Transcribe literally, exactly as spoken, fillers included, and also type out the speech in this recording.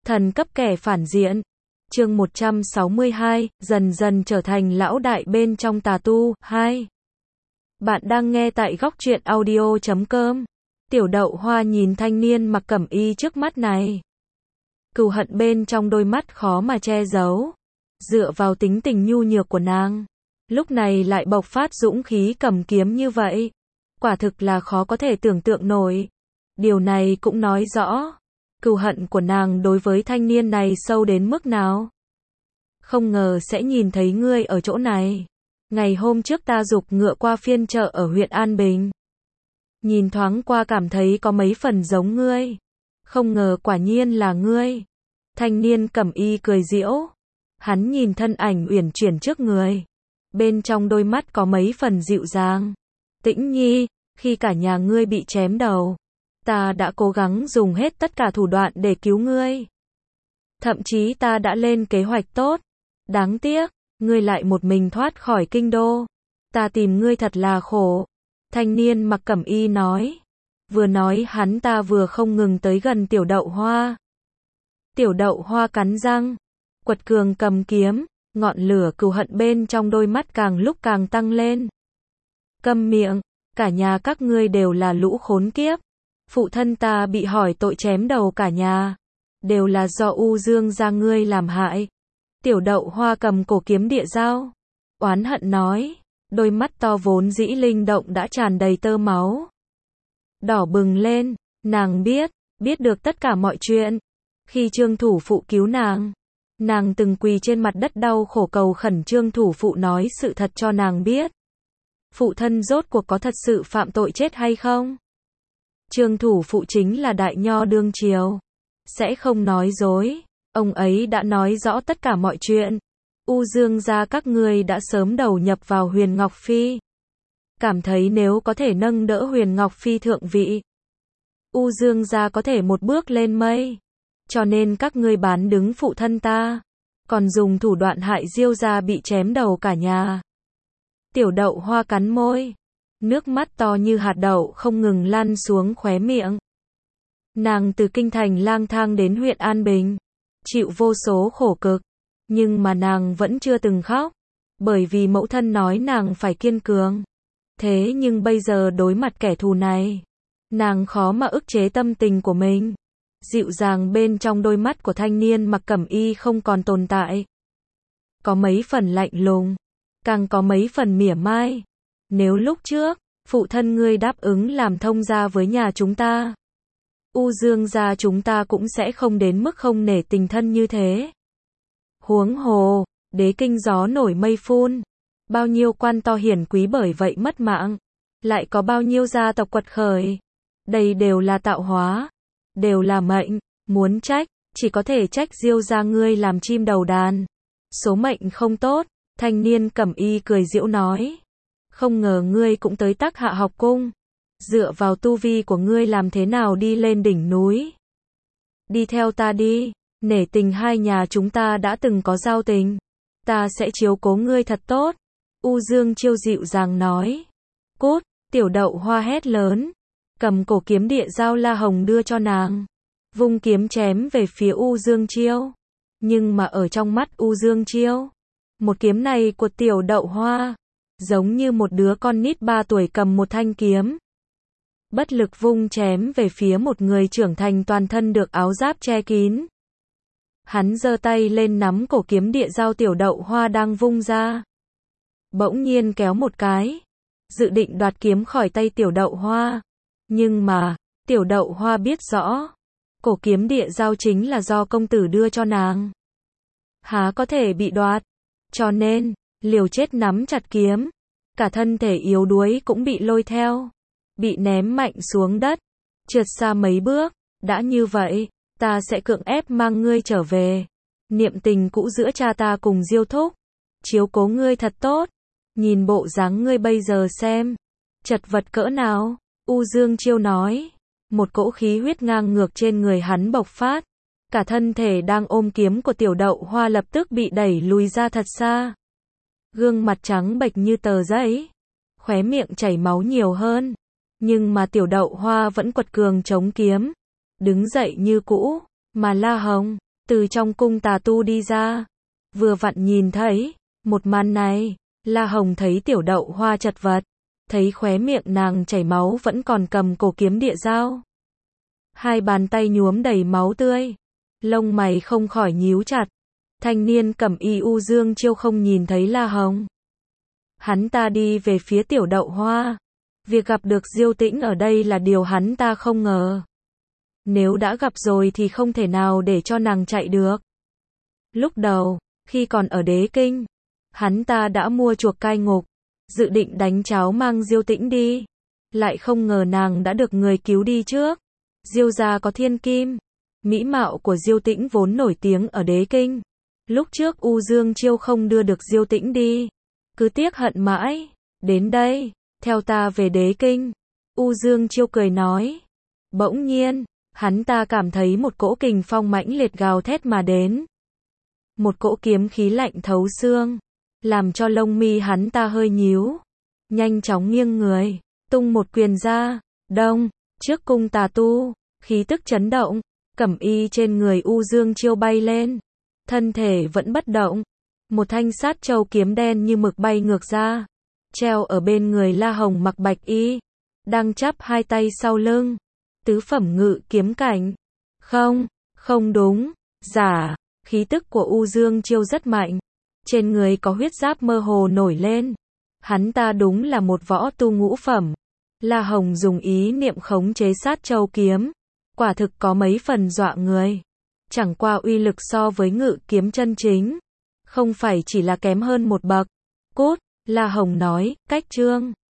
Thần cấp kẻ phản diện. Chương một trăm sáu mươi hai, dần dần trở thành lão đại bên trong tà tu. hai. Bạn đang nghe tại góc truyện audio chấm com. Tiểu Đậu Hoa nhìn thanh niên mặc cẩm y trước mắt này. Cừu hận bên trong đôi mắt khó mà che giấu. Dựa vào tính tình nhu nhược của nàng, lúc này lại bộc phát dũng khí cầm kiếm như vậy. Quả thực là khó có thể tưởng tượng nổi. Điều này cũng nói rõ cừu hận của nàng đối với thanh niên này sâu đến mức nào. Không ngờ sẽ nhìn thấy ngươi ở chỗ này. Ngày hôm trước ta giục ngựa qua phiên chợ ở huyện An Bình. Nhìn thoáng qua cảm thấy có mấy phần giống ngươi. Không ngờ quả nhiên là ngươi. Thanh niên cẩm y cười giễu. Hắn nhìn thân ảnh uyển chuyển trước người. Bên trong đôi mắt có mấy phần dịu dàng. Tĩnh Nhi, khi cả nhà ngươi bị chém đầu, ta đã cố gắng dùng hết tất cả thủ đoạn để cứu ngươi. Thậm chí ta đã lên kế hoạch tốt. Đáng tiếc, ngươi lại một mình thoát khỏi kinh đô. Ta tìm ngươi thật là khổ. Thanh niên mặc cẩm y nói. Vừa nói hắn ta vừa không ngừng tới gần Tiểu Đậu Hoa. Tiểu Đậu Hoa cắn răng, quật cường cầm kiếm, ngọn lửa cừu hận bên trong đôi mắt càng lúc càng tăng lên. Câm miệng, cả nhà các ngươi đều là lũ khốn kiếp. Phụ thân ta bị hỏi tội chém đầu cả nhà, đều là do U Dương gia ngươi làm hại. Tiểu Đậu Hoa cầm cổ kiếm địa dao, oán hận nói, đôi mắt to vốn dĩ linh động đã tràn đầy tơ máu. Đỏ bừng lên, nàng biết, biết được tất cả mọi chuyện. Khi Trương thủ phụ cứu nàng, nàng từng quỳ trên mặt đất đau khổ cầu khẩn Trương thủ phụ nói sự thật cho nàng biết. Phụ thân rốt cuộc có thật sự phạm tội chết hay không? Trương thủ phụ chính là đại nho đương triều, sẽ không nói dối. Ông ấy đã nói rõ tất cả mọi chuyện. U Dương gia các ngươi đã sớm đầu nhập vào Huyền Ngọc Phi. Cảm thấy nếu có thể nâng đỡ Huyền Ngọc Phi thượng vị, U Dương gia có thể một bước lên mây. Cho nên các ngươi bán đứng phụ thân ta, còn dùng thủ đoạn hại Diêu gia bị chém đầu cả nhà. Tiểu Đậu Hoa cắn môi, nước mắt to như hạt đậu không ngừng lăn xuống khóe miệng. Nàng từ kinh thành lang thang đến huyện An Bình, chịu vô số khổ cực, nhưng mà nàng vẫn chưa từng khóc, bởi vì mẫu thân nói nàng phải kiên cường. Thế nhưng bây giờ đối mặt kẻ thù này, nàng khó mà ức chế tâm tình của mình. Dịu dàng bên trong đôi mắt của thanh niên mặc cẩm y không còn tồn tại. Có mấy phần lạnh lùng, càng có mấy phần mỉa mai. Nếu lúc trước, phụ thân ngươi đáp ứng làm thông gia với nhà chúng ta, U Dương gia chúng ta cũng sẽ không đến mức không nể tình thân như thế. Huống hồ, đế kinh gió nổi mây phun, bao nhiêu quan to hiển quý bởi vậy mất mạng, lại có bao nhiêu gia tộc quật khởi. Đây đều là tạo hóa, đều là mệnh. Muốn trách, chỉ có thể trách Diêu gia ngươi làm chim đầu đàn. Số mệnh không tốt. Thanh niên cẩm y cười giễu nói. Không ngờ ngươi cũng tới Tắc Hạ học cung. Dựa vào tu vi của ngươi làm thế nào đi lên đỉnh núi? Đi theo ta đi, nể tình hai nhà chúng ta đã từng có giao tình. Ta sẽ chiếu cố ngươi thật tốt. U Dương Chiêu dịu dàng nói. Cút, Tiểu Đậu Hoa hét lớn, cầm cổ kiếm địa dao La Hồng đưa cho nàng, vung kiếm chém về phía U Dương Chiêu. Nhưng mà ở trong mắt U Dương Chiêu, một kiếm này của Tiểu Đậu Hoa, giống như một đứa con nít ba tuổi cầm một thanh kiếm, bất lực vung chém về phía một người trưởng thành toàn thân được áo giáp che kín. Hắn giơ tay lên nắm cổ kiếm địa dao Tiểu Đậu Hoa đang vung ra, bỗng nhiên kéo một cái, dự định đoạt kiếm khỏi tay Tiểu Đậu Hoa. Nhưng mà, Tiểu Đậu Hoa biết rõ, cổ kiếm địa dao chính là do công tử đưa cho nàng, há có thể bị đoạt. Cho nên, liều chết nắm chặt kiếm, cả thân thể yếu đuối cũng bị lôi theo, bị ném mạnh xuống đất, trượt xa mấy bước. Đã như vậy, ta sẽ cưỡng ép mang ngươi trở về. Niệm tình cũ giữa cha ta cùng Diêu thúc, chiếu cố ngươi thật tốt. Nhìn bộ dáng ngươi bây giờ xem, chật vật cỡ nào. U Dương Chiêu nói. Một cỗ khí huyết ngang ngược trên người hắn bộc phát, cả thân thể đang ôm kiếm của Tiểu Đậu Hoa lập tức bị đẩy lùi ra thật xa. Gương mặt trắng bệch như tờ giấy, khóe miệng chảy máu nhiều hơn, nhưng mà Tiểu Đậu Hoa vẫn quật cường chống kiếm, đứng dậy như cũ. Mà La Hồng, từ trong cung tà tu đi ra. Vừa vặn nhìn thấy một màn này, La Hồng thấy Tiểu Đậu Hoa chật vật, thấy khóe miệng nàng chảy máu vẫn còn cầm cổ kiếm địa dao. Hai bàn tay nhuốm đầy máu tươi, lông mày không khỏi nhíu chặt. Thanh niên cẩm y U Dương Chiêu không nhìn thấy La Hồng. Hắn ta đi về phía Tiểu Đậu Hoa. Việc gặp được Diêu Tĩnh ở đây là điều hắn ta không ngờ. Nếu đã gặp rồi thì không thể nào để cho nàng chạy được. Lúc đầu, khi còn ở Đế Kinh, hắn ta đã mua chuộc cai ngục, dự định đánh cháo mang Diêu Tĩnh đi. Lại không ngờ nàng đã được người cứu đi trước. Diêu gia có thiên kim. Mỹ mạo của Diêu Tĩnh vốn nổi tiếng ở Đế Kinh. Lúc trước U Dương Chiêu không đưa được Diêu Tĩnh đi, cứ tiếc hận mãi. Đến đây, theo ta về Đế Kinh. U Dương Chiêu cười nói. Bỗng nhiên, hắn ta cảm thấy một cỗ kình phong mãnh liệt gào thét mà đến. Một cỗ kiếm khí lạnh thấu xương, làm cho lông mi hắn ta hơi nhíu. Nhanh chóng nghiêng người, tung một quyền ra. Đông, trước cung tà tu, khí tức chấn động, cẩm y trên người U Dương Chiêu bay lên. Thân thể vẫn bất động. Một thanh sát châu kiếm đen như mực bay ngược ra, treo ở bên người La Hồng mặc bạch y, đang chắp hai tay sau lưng. Tứ phẩm ngự kiếm cảnh. Không, không đúng, giả. Khí tức của U Dương Chiêu rất mạnh. Trên người có huyết giáp mơ hồ nổi lên. Hắn ta đúng là một võ tu ngũ phẩm. La Hồng dùng ý niệm khống chế sát châu kiếm. Quả thực có mấy phần dọa người. Chẳng qua uy lực so với ngự kiếm chân chính, không phải chỉ là kém hơn một bậc. Cút, La Hồng nói, cách trương.